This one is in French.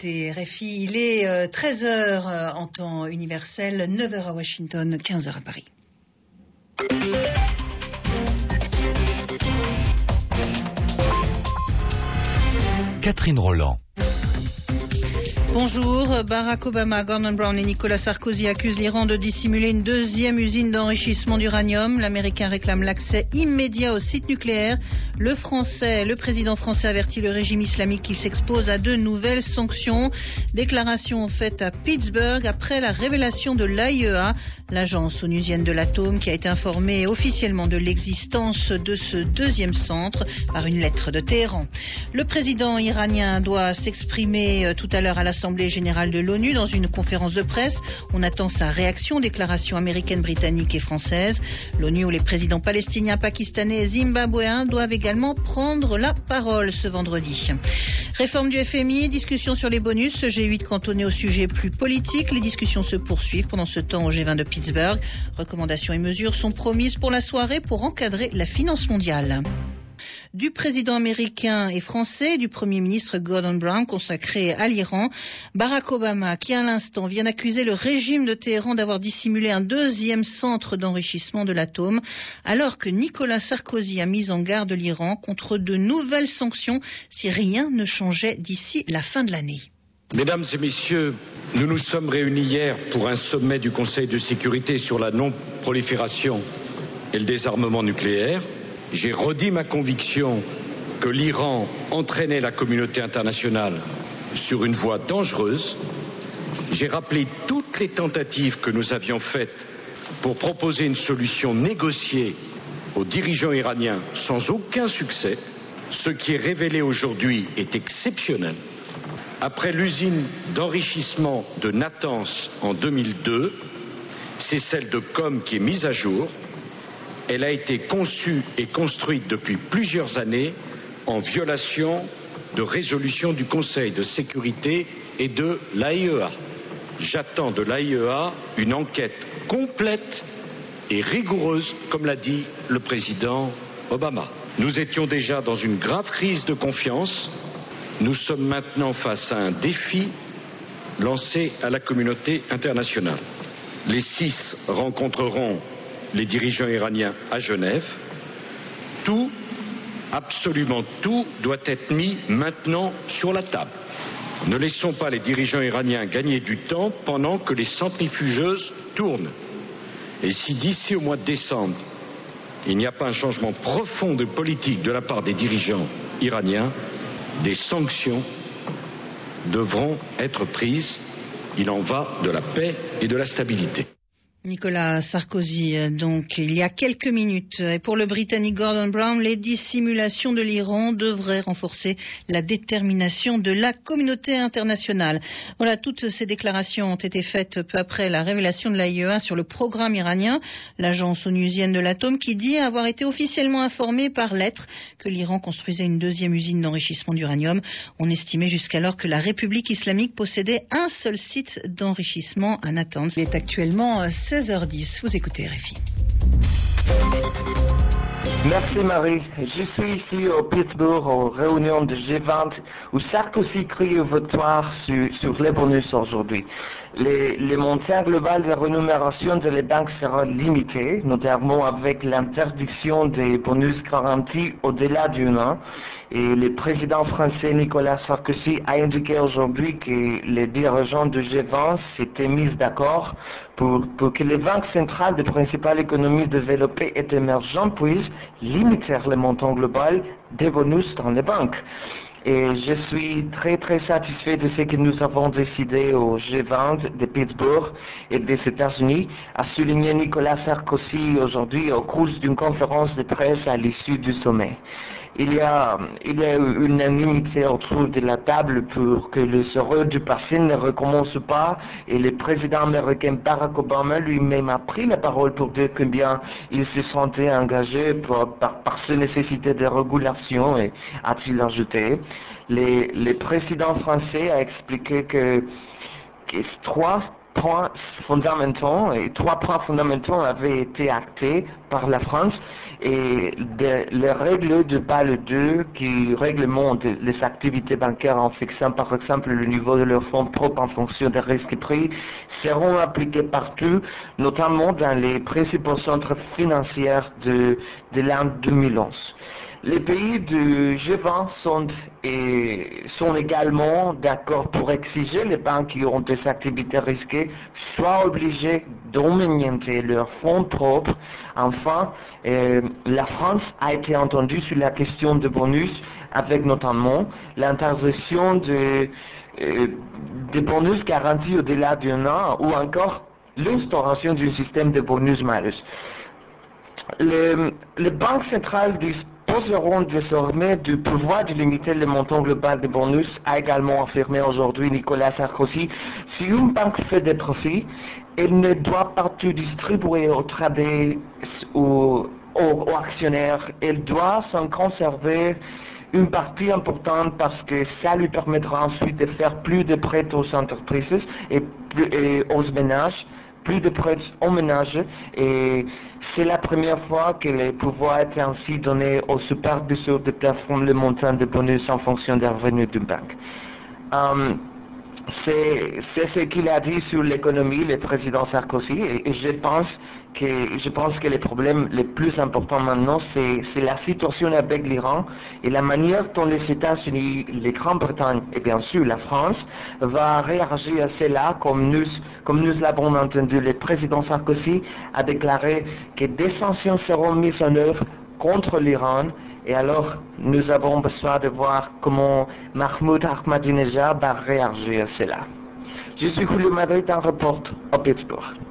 écoutez RFI, il est 13 heures en temps universel, 9 heures à Washington, 15 heures à Paris. Catherine Roland. Bonjour. Barack Obama, Gordon Brown et Nicolas Sarkozy accusent l'Iran de dissimuler une deuxième usine d'enrichissement d'uranium. L'Américain réclame l'accès immédiat au site nucléaire. Le président français avertit le régime islamique qu'il s'expose à de nouvelles sanctions. Déclaration faite à Pittsburgh après la révélation de l'AIEA, l'agence onusienne de l'atome, qui a été informée officiellement de l'existence de ce deuxième centre par une lettre de Téhéran. Le président iranien doit s'exprimer tout à l'heure à l'Assemblée générale de l'ONU dans une conférence de presse. On attend sa réaction aux déclarations américaines, britanniques et françaises. L'ONU où les présidents palestiniens, pakistanais et zimbabwéens doivent également prendre la parole ce vendredi. Réforme du FMI, discussion sur les bonus, ce G8 cantonné au sujet plus politique. Les discussions se poursuivent pendant ce temps au G20 de Pittsburgh. Recommandations et mesures sont promises pour la soirée pour encadrer la finance mondiale. Du président américain et français et du Premier ministre Gordon Brown consacré à l'Iran. Barack Obama, qui à l'instant vient d'accuser le régime de Téhéran d'avoir dissimulé un deuxième centre d'enrichissement de l'atome, alors que Nicolas Sarkozy a mis en garde l'Iran contre de nouvelles sanctions si rien ne changeait d'ici la fin de l'année. Mesdames et messieurs, nous nous sommes réunis hier pour un sommet du Conseil de sécurité sur la non-prolifération et le désarmement nucléaire. J'ai redit ma conviction que l'Iran entraînait la communauté internationale sur une voie dangereuse. J'ai rappelé toutes les tentatives que nous avions faites pour proposer une solution négociée aux dirigeants iraniens sans aucun succès. Ce qui est révélé aujourd'hui est exceptionnel. Après l'usine d'enrichissement de Natanz en 2002, c'est celle de Qom qui est mise à jour. Elle a été conçue et construite depuis plusieurs années en violation de résolutions du Conseil de sécurité et de l'AIEA. J'attends de l'AIEA une enquête complète et rigoureuse, comme l'a dit le président Obama. Nous étions déjà dans une grave crise de confiance. Nous sommes maintenant face à un défi lancé à la communauté internationale. Les 6 rencontreront les dirigeants iraniens à Genève. Tout, absolument tout, doit être mis maintenant sur la table. Ne laissons pas les dirigeants iraniens gagner du temps pendant que les centrifugeuses tournent. Et si d'ici au mois de décembre, il n'y a pas un changement profond de politique de la part des dirigeants iraniens, des sanctions devront être prises. Il en va de la paix et de la stabilité. Nicolas Sarkozy, donc, il y a quelques minutes. Et pour le Britannique Gordon Brown, les dissimulations de l'Iran devraient renforcer la détermination de la communauté internationale. Voilà, toutes ces déclarations ont été faites peu après la révélation de l'AIEA sur le programme iranien, l'agence onusienne de l'atome, qui dit avoir été officiellement informée par lettre que l'Iran construisait une deuxième usine d'enrichissement d'uranium. On estimait jusqu'alors que la République islamique possédait un seul site d'enrichissement à Natanz. Il est actuellement 16h10, vous écoutez RFI. Merci Marie. Je suis ici au Pittsburgh, aux réunions de G20, où Sarkozy crie au votoire sur les bonus aujourd'hui. Les montants globaux de rémunération de les banques seront limités, notamment avec l'interdiction des bonus garantis au-delà d'un an. Et le président français Nicolas Sarkozy a indiqué aujourd'hui que les dirigeants du G20 s'étaient mis d'accord pour que les banques centrales des principales économies développées et émergentes puissent limiter le montant global des bonus dans les banques. Et je suis très satisfait de ce que nous avons décidé au G20 de Pittsburgh et des États-Unis, a souligné Nicolas Sarkozy aujourd'hui au cours d'une conférence de presse à l'issue du sommet. Il y a une unanimité autour de la table pour que les erreurs du passé ne recommencent pas, et le président américain Barack Obama lui-même a pris la parole pour dire combien il se sentait engagé par ces nécessités de régulation, et a-t-il ajouté. Le président français a expliqué que 3 points fondamentaux, et 3 points fondamentaux avaient été actés par la France, et les règles de Bâle II qui réglementent les activités bancaires en fixant par exemple le niveau de leurs fonds propres en fonction des risques pris seront appliquées partout, notamment dans les principaux centres financiers de l'an 2011. Les pays du G20 sont également d'accord pour exiger les banques qui ont des activités risquées soient obligées d'augmenter leurs fonds propres. Enfin, la France a été entendue sur la question de bonus, avec notamment l'interdiction des bonus garantis au-delà d'un an ou encore l'instauration du système de bonus-malus. Les banques centrales disposeront désormais du pouvoir de limiter le montant global des bonus, a également affirmé aujourd'hui Nicolas Sarkozy. Si une banque fait des profits, elle ne doit pas tout distribuer aux traders ou aux actionnaires. Elle doit s'en conserver une partie importante parce que ça lui permettra ensuite de faire plus de prêts aux entreprises et aux ménages, plus de prêts aux ménages, et c'est la première fois que le pouvoir est ainsi donné aux superviseurs de plafonner le montant de bonus en fonction des revenus d'une banque. C'est ce qu'il a dit sur l'économie, le président Sarkozy, et je pense que le problème le plus important maintenant, c'est la situation avec l'Iran et la manière dont les États-Unis, la Grande-Bretagne et bien sûr la France va réagir à cela, comme nous l'avons entendu. Le président Sarkozy a déclaré que des sanctions seront mises en œuvre contre l'Iran. Et alors, nous avons besoin de voir comment Mahmoud Ahmadinejad va réagir à cela. Je suis Julio Madrid, un reporter à Pittsburgh.